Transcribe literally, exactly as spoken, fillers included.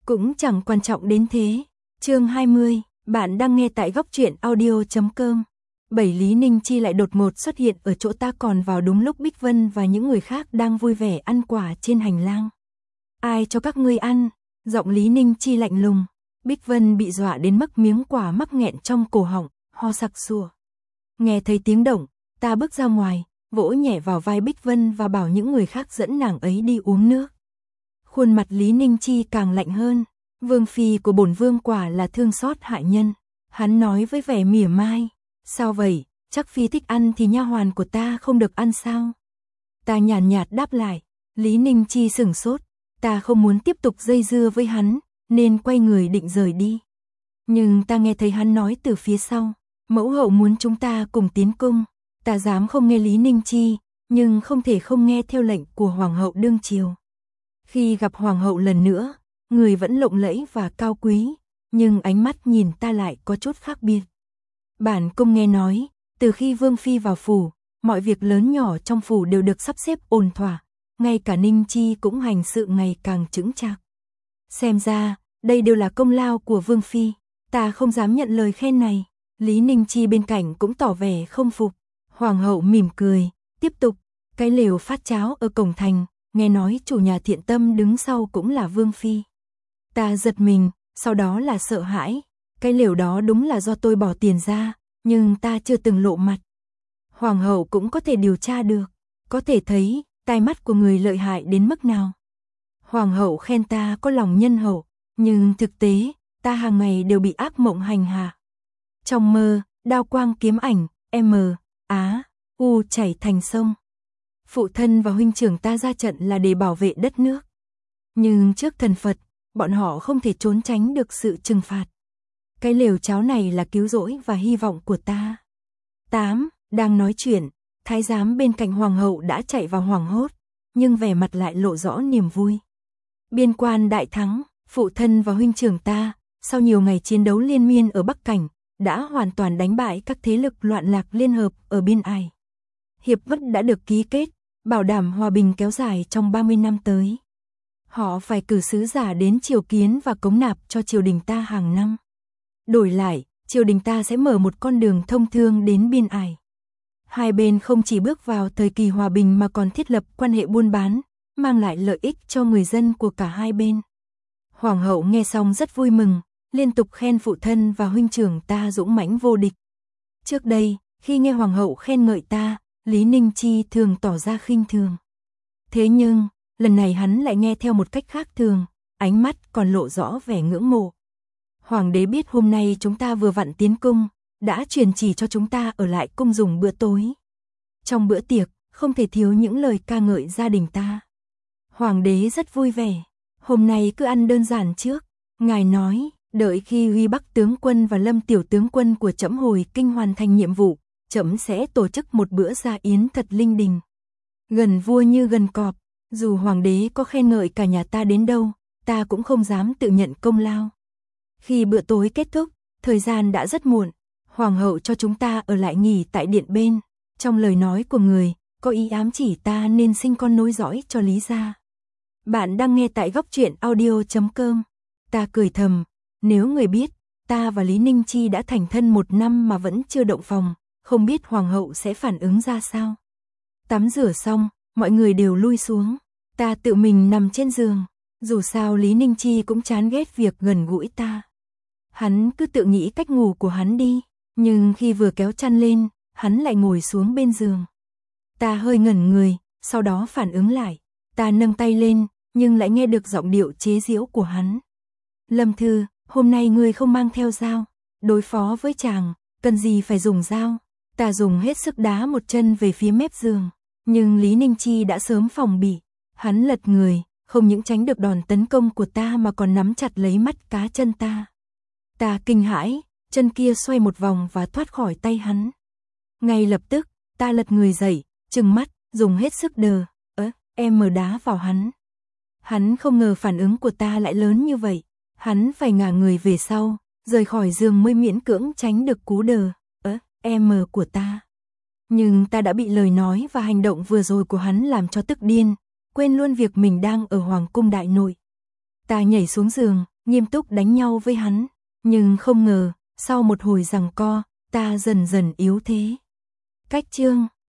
cũng chẳng quan trọng đến thế. Chương hai mươi, bạn đang nghe tại góc truyện audio chấm com. Bảy Lý Ninh Chi lại đột ngột xuất hiện ở chỗ ta còn vào đúng lúc Bích Vân và những người khác đang vui vẻ ăn quả trên hành lang. Ai cho các ngươi ăn? Giọng Lý Ninh Chi lạnh lùng. Bích Vân bị dọa đến mức miếng quả mắc nghẹn trong cổ họng, ho sặc sụa. Nghe thấy tiếng động, ta bước ra ngoài, vỗ nhẹ vào vai Bích Vân và bảo những người khác dẫn nàng ấy đi uống nước. Khuôn mặt Lý Ninh Chi càng lạnh hơn. Vương phi của bổn vương quả là thương xót hại nhân. Hắn nói với vẻ mỉa mai. Sao vậy, chắc phi thích ăn thì nha hoàn của ta không được ăn sao? Ta nhàn nhạt đáp lại. Lý Ninh Chi sửng sốt. Ta không muốn tiếp tục dây dưa với hắn, nên quay người định rời đi. Nhưng ta nghe thấy hắn nói từ phía sau. Mẫu hậu muốn chúng ta cùng tiến cung. Ta dám không nghe Lý Ninh Chi, nhưng không thể không nghe theo lệnh của hoàng hậu đương triều. Khi gặp hoàng hậu lần nữa, người vẫn lộng lẫy và cao quý, nhưng ánh mắt nhìn ta lại có chút khác biệt. Bản cung nghe nói, từ khi Vương phi vào phủ, mọi việc lớn nhỏ trong phủ đều được sắp xếp ổn thỏa, ngay cả Ninh Chi cũng hành sự ngày càng chững chạc. Xem ra, đây đều là công lao của Vương phi, ta không dám nhận lời khen này. Lý Ninh Chi bên cạnh cũng tỏ vẻ không phục. Hoàng hậu mỉm cười, tiếp tục, cái lều phát cháo ở cổng thành, nghe nói chủ nhà thiện tâm đứng sau cũng là Vương phi. Ta giật mình, sau đó là sợ hãi, cái lều đó đúng là do tôi bỏ tiền ra, nhưng ta chưa từng lộ mặt. Hoàng hậu cũng có thể điều tra được, có thể thấy tai mắt của người lợi hại đến mức nào. Hoàng hậu khen ta có lòng nhân hậu, nhưng thực tế, ta hàng ngày đều bị ác mộng hành hạ. Trong mơ, đao quang kiếm ảnh, M, Á, U chảy thành sông. Phụ thân và huynh trưởng ta ra trận là để bảo vệ đất nước. Nhưng trước thần Phật, bọn họ không thể trốn tránh được sự trừng phạt. Cái lều cháo này là cứu rỗi và hy vọng của ta. tám. Đang nói chuyện, thái giám bên cạnh hoàng hậu đã chạy vào hoảng hốt, nhưng vẻ mặt lại lộ rõ niềm vui. Biên quan đại thắng, phụ thân và huynh trưởng ta, sau nhiều ngày chiến đấu liên miên ở Bắc Cảnh, đã hoàn toàn đánh bại các thế lực loạn lạc liên hợp ở biên ải. Hiệp ước đã được ký kết, bảo đảm hòa bình kéo dài trong ba mươi năm tới. Họ phải cử sứ giả đến triều kiến và cống nạp cho triều đình ta hàng năm. Đổi lại, triều đình ta sẽ mở một con đường thông thương đến biên ải. Hai bên không chỉ bước vào thời kỳ hòa bình mà còn thiết lập quan hệ buôn bán, mang lại lợi ích cho người dân của cả hai bên. Hoàng hậu nghe xong rất vui mừng, liên tục khen phụ thân và huynh trưởng ta dũng mãnh vô địch. Trước đây, khi nghe hoàng hậu khen ngợi ta, Lý Ninh Chi thường tỏ ra khinh thường. Thế nhưng, lần này hắn lại nghe theo một cách khác thường, ánh mắt còn lộ rõ vẻ ngưỡng mộ. Hoàng đế biết hôm nay chúng ta vừa vặn tiến cung, đã truyền chỉ cho chúng ta ở lại cung dùng bữa tối. Trong bữa tiệc, không thể thiếu những lời ca ngợi gia đình ta. Hoàng đế rất vui vẻ, hôm nay cứ ăn đơn giản trước. Ngài nói, đợi khi Huy Bắc tướng quân và Lâm tiểu tướng quân của trẫm hồi kinh hoàn thành nhiệm vụ, trẫm sẽ tổ chức một bữa gia yến thật linh đình. Gần vua như gần cọp, dù hoàng đế có khen ngợi cả nhà ta đến đâu, ta cũng không dám tự nhận công lao. Khi bữa tối kết thúc, thời gian đã rất muộn, hoàng hậu cho chúng ta ở lại nghỉ tại điện bên. Trong lời nói của người, có ý ám chỉ ta nên sinh con nối dõi cho Lý gia. Bạn đang nghe tại góc truyện audio chấm com. Ta cười thầm, nếu người biết, ta và Lý Ninh Chi đã thành thân một năm mà vẫn chưa động phòng, không biết hoàng hậu sẽ phản ứng ra sao. Tắm rửa xong, mọi người đều lui xuống, ta tự mình nằm trên giường, dù sao Lý Ninh Chi cũng chán ghét việc gần gũi ta. Hắn cứ tự nghĩ cách ngủ của hắn đi, nhưng khi vừa kéo chăn lên, hắn lại ngồi xuống bên giường. Ta hơi ngẩn người, sau đó phản ứng lại, ta nâng tay lên, nhưng lại nghe được giọng điệu chế giễu của hắn. Lâm Thư, hôm nay ngươi không mang theo dao, đối phó với chàng, cần gì phải dùng dao. Ta dùng hết sức đá một chân về phía mép giường, nhưng Lý Ninh Chi đã sớm phòng bị. Hắn lật người, không những tránh được đòn tấn công của ta mà còn nắm chặt lấy mắt cá chân ta. Ta kinh hãi, chân kia xoay một vòng và thoát khỏi tay hắn. Ngay lập tức, ta lật người dậy, trừng mắt, dùng hết sức đờ, ớ, em mờ đá vào hắn. Hắn không ngờ phản ứng của ta lại lớn như vậy, hắn phải ngả người về sau, rời khỏi giường mới miễn cưỡng tránh được cú đờ, ớ, em mờ của ta. Nhưng ta đã bị lời nói và hành động vừa rồi của hắn làm cho tức điên, quên luôn việc mình đang ở Hoàng cung đại nội. Ta nhảy xuống giường, nghiêm túc đánh nhau với hắn, nhưng không ngờ, sau một hồi giằng co, ta dần dần yếu thế. Cách chương